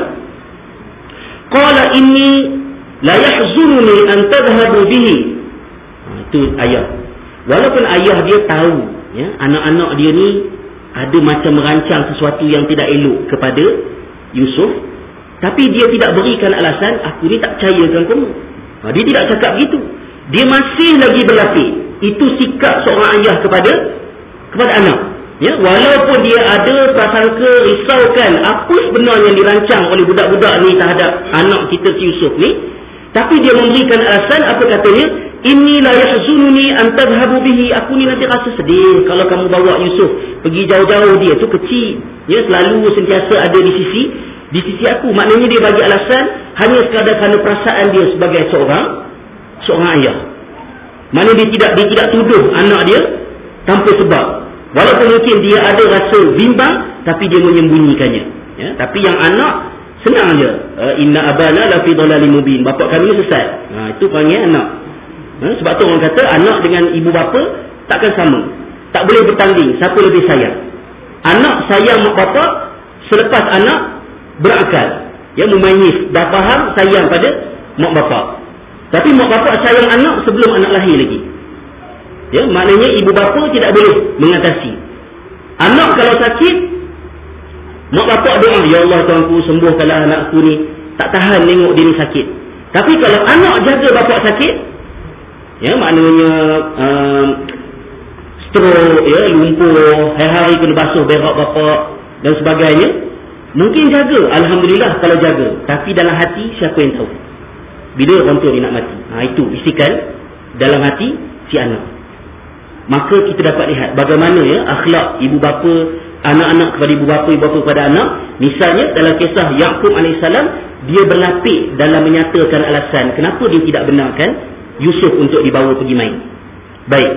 qala inni la yahzununi an tadhhabu bihi. Ha, itu ayah. Walaupun ayah dia tahu, ya, anak-anak dia ni ada macam merancang sesuatu yang tidak elok kepada Yusuf, tapi dia tidak berikan alasan, aku ni tak percayakan kamu. Ha, dia tidak cakap begitu. Dia masih lagi berlapik. Itu sikap seorang ayah kepada kepada anak. Ya, walaupun dia ada prasangka risaukan apa sebenarnya yang dirancang oleh budak-budak ni terhadap anak kita si Yusuf ni, tapi dia memberikan alasan, apa katanya? Inni la yahzununi an tadhhabu bihi. Aku ni nanti rasa sedih kalau kamu bawa Yusuf pergi jauh-jauh, dia tu kecil. Ya, selalu sentiasa ada di sisi di sisi aku. Maknanya dia bagi alasan hanya sekadar kerana perasaan dia sebagai seorang seorang ayah. Mana dia tidak dia tidak tuduh anak dia tanpa sebab. Walaupun mungkin dia ada rasa bimbang, tapi dia menyembunyikannya. Ya, tapi yang anak senang je. Inna abana la fi dhalalin mubin. Bapa kami sesat. Ha, itu panggil anak. Ha, sebab tu orang kata anak dengan ibu bapa takkan sama. Tak boleh bertanding siapa lebih sayang. Anak sayang mak bapa selepas anak berakal. Ya, memayis, dah faham sayang pada mak bapa. Tapi mak bapa sayang anak sebelum anak lahir lagi. Ya, maknanya ibu bapa tidak boleh mengatasi. Anak kalau sakit, mak bapak doa, ya Allah Tuanku, sembuhkanlah anakku ni, tak tahan tengok dia ni sakit. Tapi kalau anak jaga bapak sakit, ya, maknanya um, stroke, ya, lumpuh, hari-hari kena basuh berak bapak dan sebagainya, mungkin jaga, alhamdulillah kalau jaga. Tapi dalam hati siapa yang tahu bila orang tua dia nak mati. Ha, itu bisikan dalam hati si anak. Maka kita dapat lihat bagaimana, ya, akhlak ibu bapa, anak-anak kepada ibu bapa, ibu bapa kepada anak. Misalnya dalam kisah Yaqub alaihissalam, dia berlapik dalam menyatakan alasan kenapa dia tidak benarkan Yusuf untuk dibawa pergi main. Baik.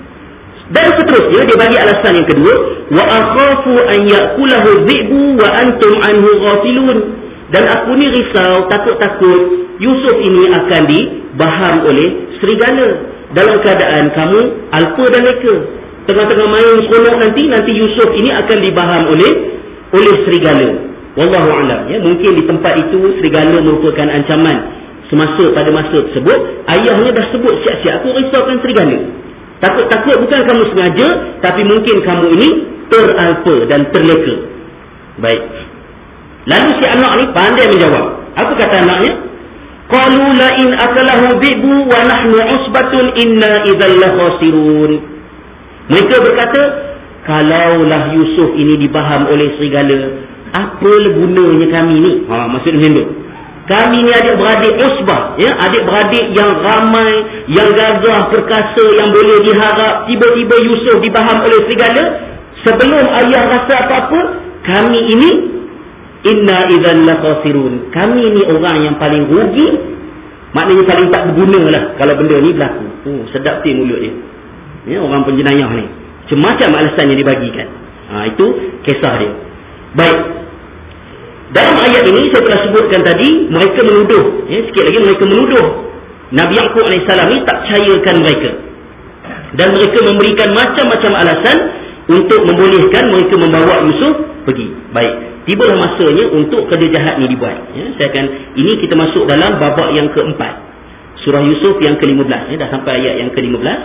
Dan seterusnya dia bagi alasan yang kedua, wa akhafu an ya'kulahu dhi'bu wa antum anhu ghafilun. Dan aku ni risau, takut-takut Yusuf ini akan dibaham oleh serigala. Dalam keadaan kamu alpa dan leka, tengah-tengah main seronok nanti, nanti Yusuf ini akan dibaham oleh oleh serigala. Wallahu a'lam, ya, mungkin di tempat itu serigala merupakan ancaman. Semasa pada masa tersebut, ayahnya dah sebut siap-siap, aku risaukan serigala. Takut-takut bukan kamu sengaja, tapi mungkin kamu ini teralpa dan terleka. Baik. Lalu si anak ni pandai menjawab. Apa kata anaknya? Qalu la in akalahu bi'bu wa nahnu usbatun inna idzal la khasirun. Mereka berkata, kalaulah Yusuf ini dibaham oleh serigala, apa gunanya kami ni? Ha, maksudnya macam tu. Kami ni adik-beradik usbah, ya, adik-beradik yang ramai, yang gagah, perkasa, yang boleh diharap. Tiba-tiba Yusuf dibaham oleh serigala. Sebelum ayah rasa apa-apa, kami ini inna idzal la khasirun. Kami ni orang yang paling rugi, maknanya paling tak berguna lah kalau benda ni berlaku. Oh, sedap ti mulut dia. Ya, orang penjenayah ni. Macam-macam alasan yang dibagikan. Ha, itu kisah dia. Baik. Dalam ayat ini saya telah sebutkan tadi, mereka menuduh, ya, sikit lagi mereka menuduh Nabi Yaqub alaihissalam ni tak percayakan mereka. Dan mereka memberikan macam-macam alasan untuk membolehkan mereka membawa Yusuf pergi. Baik. Tibalah masanya untuk kerja jahat ni dibuat. Ya, saya akan, ini kita masuk dalam babak yang keempat. Surah Yusuf yang ke lima belas. Ya, dah sampai ayat yang ke lima belas.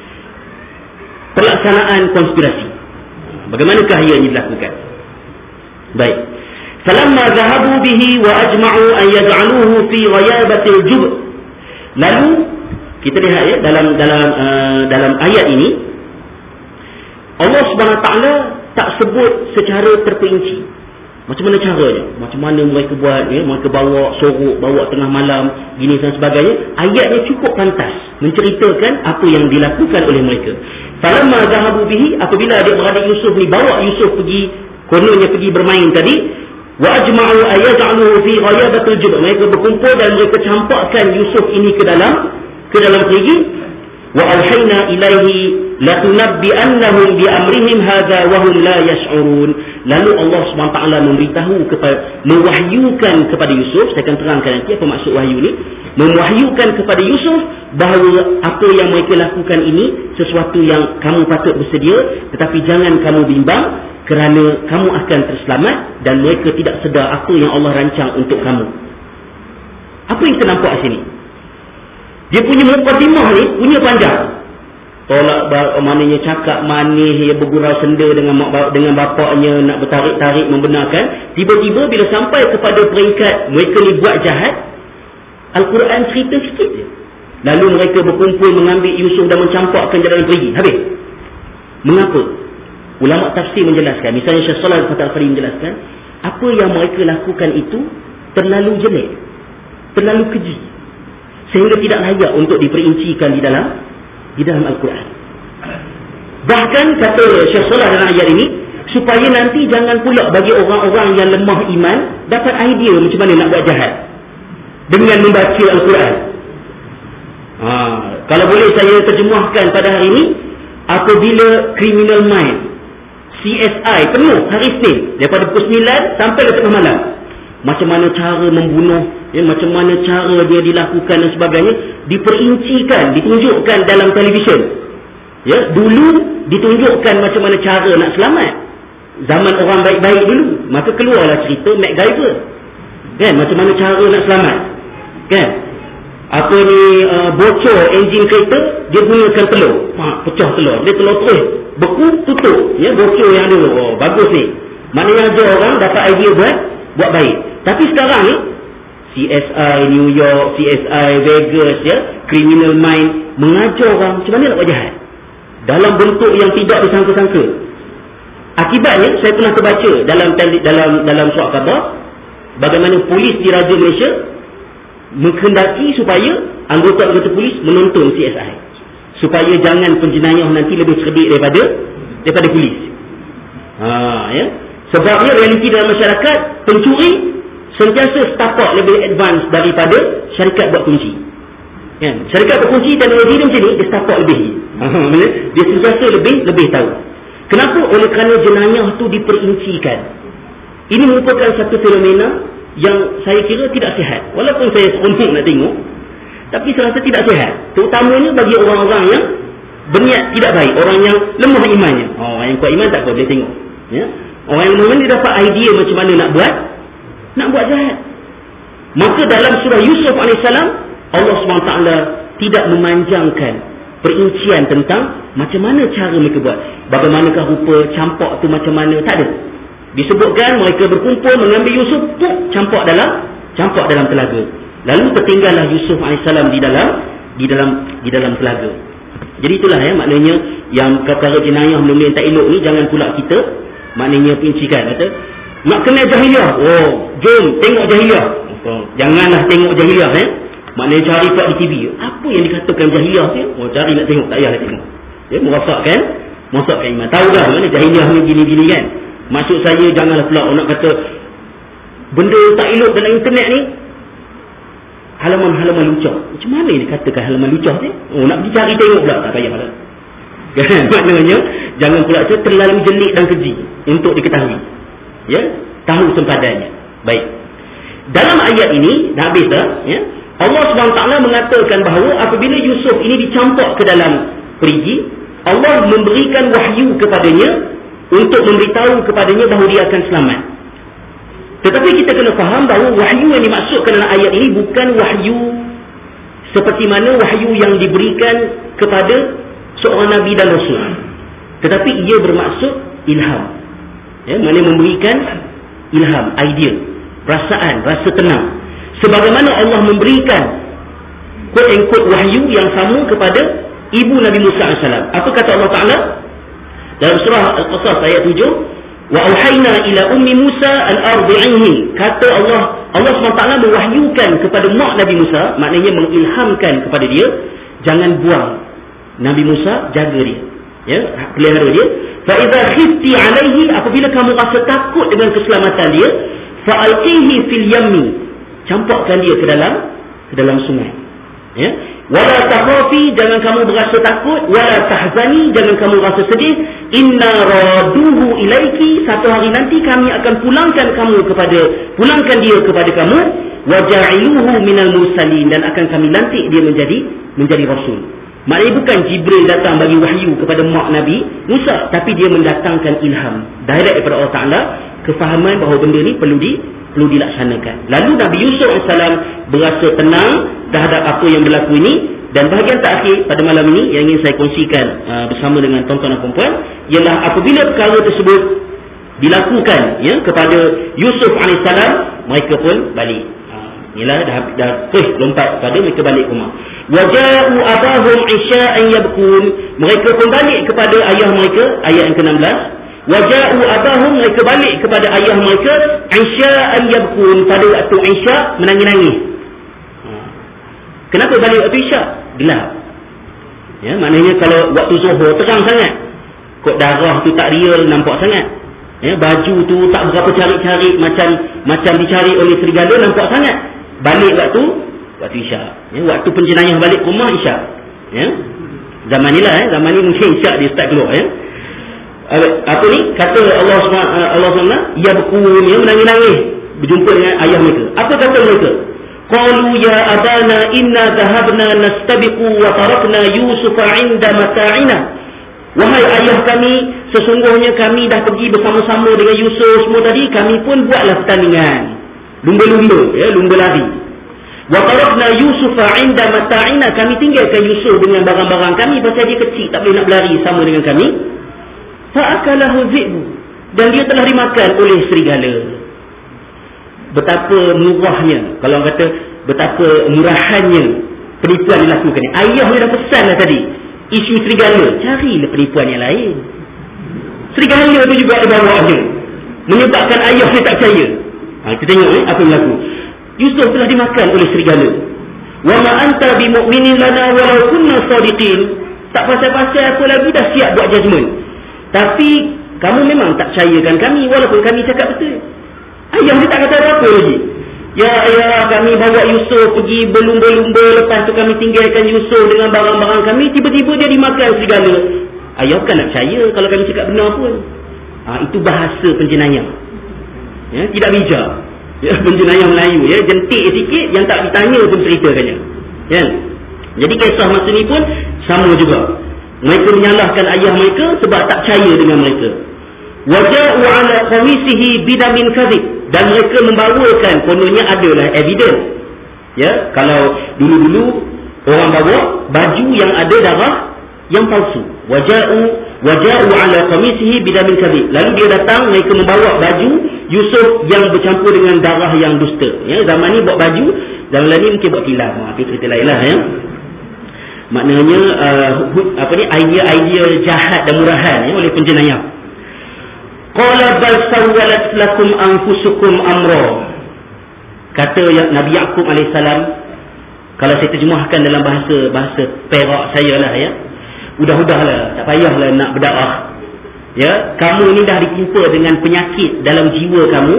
Pelaksanaan konspirasi. Bagaimanakah ia ini dilakukan? Baik. Falamma zahabu bihi wa ajma'u an yaj'aluhu fi ghayabatil jub. Lalu kita lihat, ya, dalam dalam uh, dalam ayat ini Allah Subhanahu Wa Taala tak sebut secara terperinci macam mana caranya, macam mana mereka buat, ya, mereka bawa sorok, bawa tengah malam, gini dan sebagainya. Ayatnya cukup pantas menceritakan apa yang dilakukan oleh mereka. Falamma zahabu bihi, apabila adik-beradik Yusuf ni bawa Yusuf pergi, kononnya pergi bermain tadi, wa ajma'u ayaj'aluhu fi ghayabatil jub, mereka berkumpul dan mereka campakkan Yusuf ini ke dalam ke dalam perigi. Wa auhayna ilaihi latunabbi'annahum bi amrihim hadza wa hum la yash'urun. Lalu Allah Subhanahu taala memberitahu kepada, mewahyukan kepada Yusuf, saya akan terangkan nanti apa maksud wahyu ni, mewahyukan kepada Yusuf bahawa apa yang mereka lakukan ini sesuatu yang kamu patut bersedia, tetapi jangan kamu bimbang kerana kamu akan terselamat dan mereka tidak sedar apa yang Allah rancang untuk kamu. Apa yang kita nampak di sini? Dia punya mukadimah ni punya panjang. Tolak maknanya cakap manis, dia bergurau senda dengan mak, dengan bapaknya, nak bertarik-tarik membenarkan. Tiba-tiba bila sampai kepada peringkat mereka ni buat jahat, Al-Quran cerita sikit je. Lalu mereka berkumpul mengambil Yusuf dan mencampakkan jalan pergi. Habis. Mengapa? Ulama tafsir menjelaskan, misalnya Syekh Shalih Al-Fatihah menjelaskan, apa yang mereka lakukan itu terlalu jelek, terlalu keji, sehingga tidak layak untuk diperincikan di dalam di dalam Al-Quran. Bahkan kata Syekh Shalih dalam ayat ini, supaya nanti jangan pula bagi orang-orang yang lemah iman dapat idea macam mana nak buat jahat dengan membaca Al-Quran. Ha, kalau boleh saya terjemahkan pada hari ini, apabila criminal mind C S I penuh hari Isnin daripada pukul sembilan sampai ke tengah malam, macam mana cara membunuh, ya, macam mana cara dia dilakukan dan sebagainya, diperincikan, ditunjukkan dalam televisyen. Ya, dulu ditunjukkan macam mana cara nak selamat. Zaman orang baik-baik dulu, maka keluarlah cerita MacGyver. Kan, macam mana cara nak selamat. Kan? Apa ni, uh, bocor enjin kereta, dia gunakan telur. Ha, pecah telur. Dia telur terus beku, tutup. Ya, bocor yang ada. Oh, bagus ni. Maknanya ajar orang dapat idea buat buat baik. Tapi sekarang ni C S I New York, C S I Vegas, ya, Criminal Mind mengajar orang macam mana nak buat jahat dalam bentuk yang tidak disangka-sangka. Akibatnya saya pernah terbaca dalam dalam dalam surat khabar bagaimana polis di Raja Malaysia menghendaki supaya anggota-anggota polis menonton C S I supaya jangan penjenayah nanti lebih cerdik daripada daripada polis. Ha, ya. Sebabnya realiti dalam masyarakat, pencuri sentiasa setapak lebih advance daripada syarikat buat kunci. Kan? Syarikat buat kunci dan teknologi dia macam ni, dia setapak lebih. Dia sentiasa lebih lebih tahu. Kenapa? Oleh kerana jenayah tu diperincikan. Ini merupakan satu fenomena yang saya kira tidak sihat. Walaupun saya seronok nak tengok, tapi saya rasa tidak sihat. Terutamanya bagi orang-orang yang berniat tidak baik, orang yang lemah imannya. Oh, orang yang kuat iman tak apa, boleh tengok. Ya? Orang yang lemah iman dia dapat idea macam mana nak buat, nak buat jahat. Maka dalam surah Yusuf alaihissalam, Allah subhanahu wa taala tidak memanjangkan perincian tentang macam mana cara mereka buat. Bagaimanakah rupa campak tu macam mana, tak ada. Disebutkan mereka berkumpul mengambil Yusuf, puk, campak dalam campak dalam telaga. Lalu tertinggallah Yusuf alaihissalam di dalam di dalam di dalam telaga. Jadi itulah ya maknanya yang perkara jenayah benda yang tak elok ni jangan pula kita maknanya pincikan. Kata nak kena jahiliah. Oh, jom tengok jahiliah. Oh, janganlah tengok jahiliah eh. Maknanya cari pula di T V. Apa yang dikatakan jahiliah tu? Oh, cari nak tengok, tak payahlah tengok. Ya, merosakkan, merosakkan iman. Tahu dah mana jahiliah ni gini-gini kan. Maksud saya janganlah pula nak kata benda tak elok dalam internet ni halaman-halaman lucah. Macam mana dia katakan halaman lucah ni? Oh, nak pergi cari tengok pula, tak payahlah. Kan? Maknanya jangan pula tu terlalu jelik dan keji untuk diketahui. Ya, tahu sempadannya. Baik. Dalam ayat ini dah habis dah, ya. Allah subhanahu wa taala mengatakan bahawa apabila Yusuf ini dicampak ke dalam perigi, Allah memberikan wahyu kepadanya untuk memberitahu kepadanya bahawa dia akan selamat. Tetapi kita kena faham bahawa wahyu yang dimaksudkan dalam ayat ini bukan wahyu seperti mana wahyu yang diberikan kepada seorang Nabi dan Rasul. Tetapi ia bermaksud ilham. Ya, maknanya memberikan ilham, idea, perasaan, rasa tenang. Sebagaimana Allah memberikan quote and quote wahyu yang sama kepada ibu Nabi Musa alaihi salam. Apa kata Allah Ta'ala? Dalam surah Al-Qasas ayat tujuh, wa auhayna ila ummi Musa al-ardi'ihi. Kata Allah, Allah subhanahu wa taala mewahyukan kepada mak Nabi Musa, maknanya mengilhamkan kepada dia, jangan buang Nabi Musa, jaga dia. Ya, pelihara dia. Fa idza khifti alaihi, apabila kamu rasa takut dengan keselamatan dia, fa alqihi fil yammi. Campakkan dia ke dalam ke dalam sungai. Ya. Wala takhafi, jangan kamu berasa takut, wala tahzani, jangan kamu rasa sedih, inna raduhu ilaiki, satu hari nanti kami akan pulangkan kamu kepada pulangkan dia kepada kamu, wa ja'iluhu minal mursalin, dan akan kami lantik dia menjadi menjadi rasul. Maknanya bukan Jibril datang bagi wahyu kepada mak Nabi Musa, tapi dia mendatangkan ilham direct daripada Allah Taala, kefahaman bahawa benda ni perlu di perlu dilaksanakan. Lalu Nabi Yusuf alaihissalam berasa tenang terhadap apa yang berlaku ini. Dan bahagian terakhir pada malam ini yang ingin saya kongsikan uh, bersama dengan tuan-tuan dan puan-puan ialah apabila perkara tersebut dilakukan ya kepada Yusuf alaihissalam, mereka pun balik. Uh, inilah dah dah terus lompat pada mereka balik rumah. Waja'u abahum isya'an yabkun, mereka pun balik kepada ayah mereka, ayat yang ke enam belas. Waja'u abahum, mereka balik kepada ayah mereka isya'an yabkun, pada waktu isya' menangis-nangis. Kenapa balik waktu isya'? Gelap. Ya, maknanya kalau waktu zuhur terang sangat, kok darah tu tak real, nampak sangat. Ya, baju tu tak berapa cari-cari, macam macam dicari oleh serigala, nampak sangat. Balik waktu waktu isya'. Ya, waktu penjenayah balik rumah isya'. Ya. Zaman ni lah, eh. zaman ni mungkin isya' dia start keluar. Ya. Apa ni? Kata Allah Subhanahu Allah Subhanahu ya berkun, ya menangis-nangis berjumpa dengan ayah mereka. Apa kata mereka? Qalu ya abana inna dhahabna nastabiqu wa tarakna Yusufa 'inda mata'ina. Wahai ayah kami, sesungguhnya kami dah pergi bersama-sama dengan Yusuf semua tadi, kami pun buatlah pertandingan lumba-lumba, ya, lumba lari. Wa tarakna Yusufa 'inda mata'ina, kami tinggalkan Yusuf dengan barang-barang kami pasal dia kecil tak boleh nak berlari sama dengan kami. Fa'akalahu dhi'bu, dan dia telah dimakan oleh serigala. Betapa murahnya, kalau orang kata betapa murahannya penipuan dilakukan. Ayah dia dah pesan lah tadi, isu serigala, carilah penipuan yang lain. Serigala tu juga ada bawahnya, menyebabkan ayah dia tak percaya. Ha, kita tengok eh, apa yang berlaku. Yusuf telah dimakan oleh serigala. Wa ma anta bimu'minin lana walau kunna sadiqin, tak pasal-pasal apa lagi dah siap buat judgement. Tapi kamu memang tak percayakan kami walaupun kami cakap betul. Ayah dia tak kata apa lagi. Ya ayah, kami bawa Yusuf pergi berlumba-lumba, lepas tu kami tinggalkan Yusuf dengan barang-barang kami, tiba-tiba dia dimakan serigala. Ayah bukan nak percaya kalau kami cakap benar pun. Ha, itu bahasa penjenayah. Ya, tidak bijak. Ya, penjenayah Melayu ya, jentik sikit yang tak ditanya pun ceritakannya. Ya. Jadi kisah masa ni pun sama juga. Mereka menyalahkan ayah mereka sebab tak percaya dengan mereka. Waja'u 'ala qamisihi bidamin kadhib, dan mereka membawakan kononnya adalah evidence. Ya, kalau dulu-dulu orang bawa baju yang ada darah yang palsu. Waja'u waja'u 'ala qamisihi bidamin kadhib. Lalu dia datang, mereka membawa baju Yusuf yang bercampur dengan darah yang dusta. Ya, zaman ni buat baju, zaman lain ni mungkin buat filam. Ha, itu cerita lain lah ya. Maknanya uh, apa ni, idea-idea jahat dan murahan ya, oleh penjenayah. Qala bal sawwalat lakum anfusukum amra. Kata Nabi Yaqub alaihissalam, kalau saya terjemahkan dalam bahasa bahasa perak saya lah ya, udah-udahlah, tak payahlah nak berdarah. Ya, kamu ni dah ditimpa dengan penyakit dalam jiwa kamu.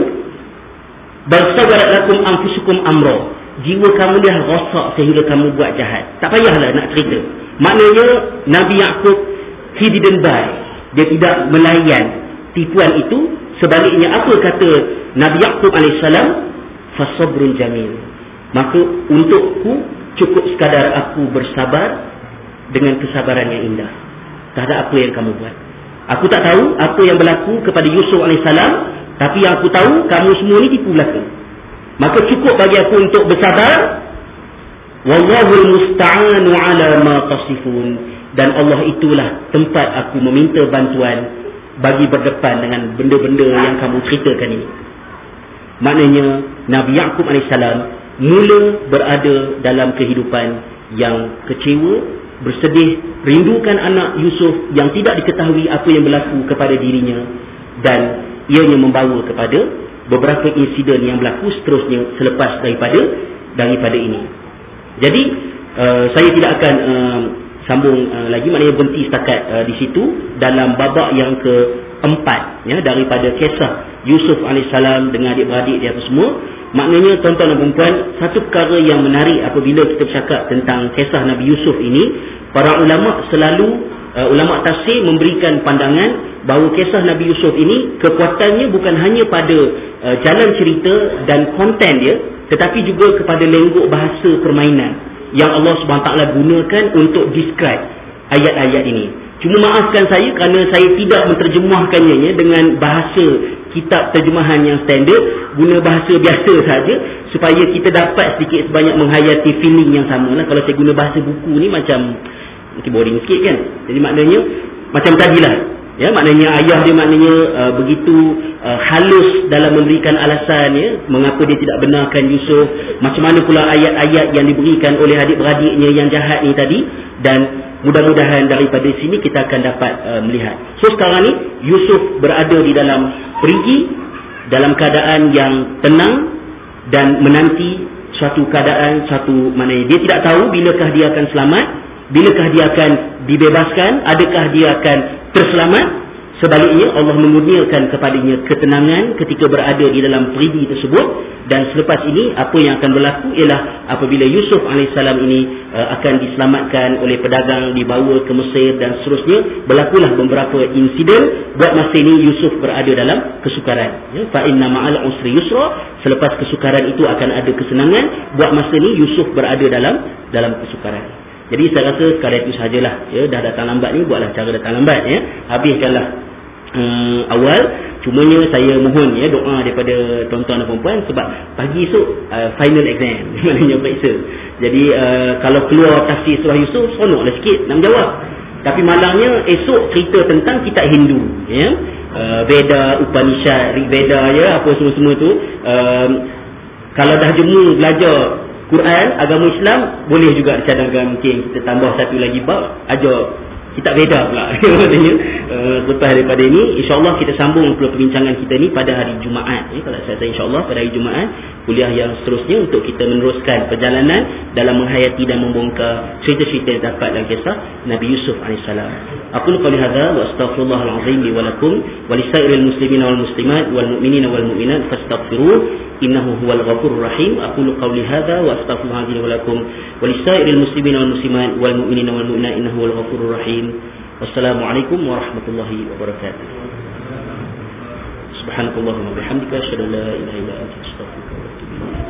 Bal sawwalat lakum anfusukum amra. Jiwa kamu dah rosak sehingga kamu buat jahat. Tak payahlah nak cerita. Maknanya Nabi Yaqub, he didn't buy. Dia tidak melayan tipuan itu. Sebaliknya apa kata Nabi Yaqub alaihissalam? Fasabrun jamil. Maka untukku cukup sekadar aku bersabar dengan kesabaran yang indah terhadap apa yang kamu buat. Aku tak tahu apa yang berlaku kepada Yusuf alaihissalam, tapi yang aku tahu kamu semua ni tipu belaka. Maka cukup bagi aku untuk bersabar. Wallahul musta'anu 'ala ma tasifun, dan Allah itulah tempat aku meminta bantuan bagi berdepan dengan benda-benda yang kamu ceritakan ini. Maknanya Nabi Yaqub alaihissalam mula berada dalam kehidupan yang kecewa, bersedih, rindukan anak Yusuf yang tidak diketahui apa yang berlaku kepada dirinya, dan ianya membawa kepada beberapa insiden yang berlaku seterusnya selepas daripada daripada ini. Jadi uh, saya tidak akan uh, sambung uh, lagi, maknanya berhenti setakat uh, di situ dalam babak yang keempat ya, daripada kisah Yusuf alaihissalam dengan adik-beradik dia tu semua. Maknanya tuan-tuan dan puan-puan, satu perkara yang menarik apabila kita bercakap tentang kisah Nabi Yusuf ini, para ulama selalu Uh, ulama tafsir memberikan pandangan bahawa kisah Nabi Yusuf ini kekuatannya bukan hanya pada uh, jalan cerita dan konten dia, tetapi juga kepada lenggok bahasa permainan yang Allah subhanahu wa taala gunakan untuk describe ayat-ayat ini. Cuma maafkan saya kerana saya tidak menterjemahkannya ya, dengan bahasa kitab terjemahan yang standard, guna bahasa biasa saja supaya kita dapat sedikit sebanyak menghayati feeling yang sama lah. Kalau saya guna bahasa buku ni macam mungkin boring sikit kan. Jadi maknanya macam tadilah ya, maknanya ayah dia maknanya uh, begitu uh, halus dalam memberikan alasan ya, mengapa dia tidak benarkan Yusuf, macam mana pula ayat-ayat yang diberikan oleh adik-beradiknya yang jahat ni tadi, dan mudah-mudahan daripada sini kita akan dapat uh, melihat. So sekarang ni Yusuf berada di dalam perigi dalam keadaan yang tenang dan menanti suatu keadaan, satu maknanya dia tidak tahu bilakah dia akan selamat, bilakah dia akan dibebaskan, adakah dia akan terselamat. Sebaliknya Allah mengurniakan kepadanya ketenangan ketika berada di dalam perigi tersebut. Dan selepas ini apa yang akan berlaku ialah apabila Yusuf alaihissalam ini uh, akan diselamatkan oleh pedagang, dibawa ke Mesir dan seterusnya, berlakulah beberapa insiden. Buat masa ini Yusuf berada dalam kesukaran ya, fa inna ma'al usri yusra. Selepas kesukaran itu akan ada kesenangan. Buat masa ini Yusuf berada dalam dalam kesukaran. Jadi saya rasa sekadar itu sajalah ya, dah datang lambat ni buatlah cara datang lambat ya, habiskanlah um, awal. Cumanya saya mohon ya doa daripada tuan-tuan dan puan-puan sebab pagi esok uh, final exam maknanya periksa. Jadi uh, kalau keluar tafsir surah Yusuf seronoklah sikit nak menjawab. Tapi malangnya esok cerita tentang kitab Hindu ya, uh, Veda, Upanishad, Rig Veda ya, apa semua-semua tu. Uh, kalau dah jemu belajar Quran, agama Islam, boleh juga dicadangkan mungkin kita tambah satu lagi bab, ajak kitab Veda pula. Maksudnya uh, lepas daripada ini insya-Allah kita sambung pula perbincangan kita ni pada hari Jumaat ya, kalau saya insya-Allah pada hari Jumaat kuliah yang seterusnya untuk kita meneruskan perjalanan dalam menghayati dan membongkar cerita-cerita yang dapat dalam kisah Nabi Yusuf alaihissalam. Aqulu qali hadza wa astaghfirullahal azim li wa lakum wa lisairil muslimina wal muslimat wal mu'minina wal mu'minat fastaghfiruh innahu huwal ghafurur rahim. Aqulu qawli hadza wa astaghfirullaha li wa lakum wa lisairil muslimina wal muslimat wal mu'minina wal mu'minat innahu huwal ghafurur rahim. Wassalamualaikum warahmatullahi wabarakatuh. Subhanakallahumma bihamdika asyhadu an la ilaha illa anta astaghfiruka wa atubu ilaik.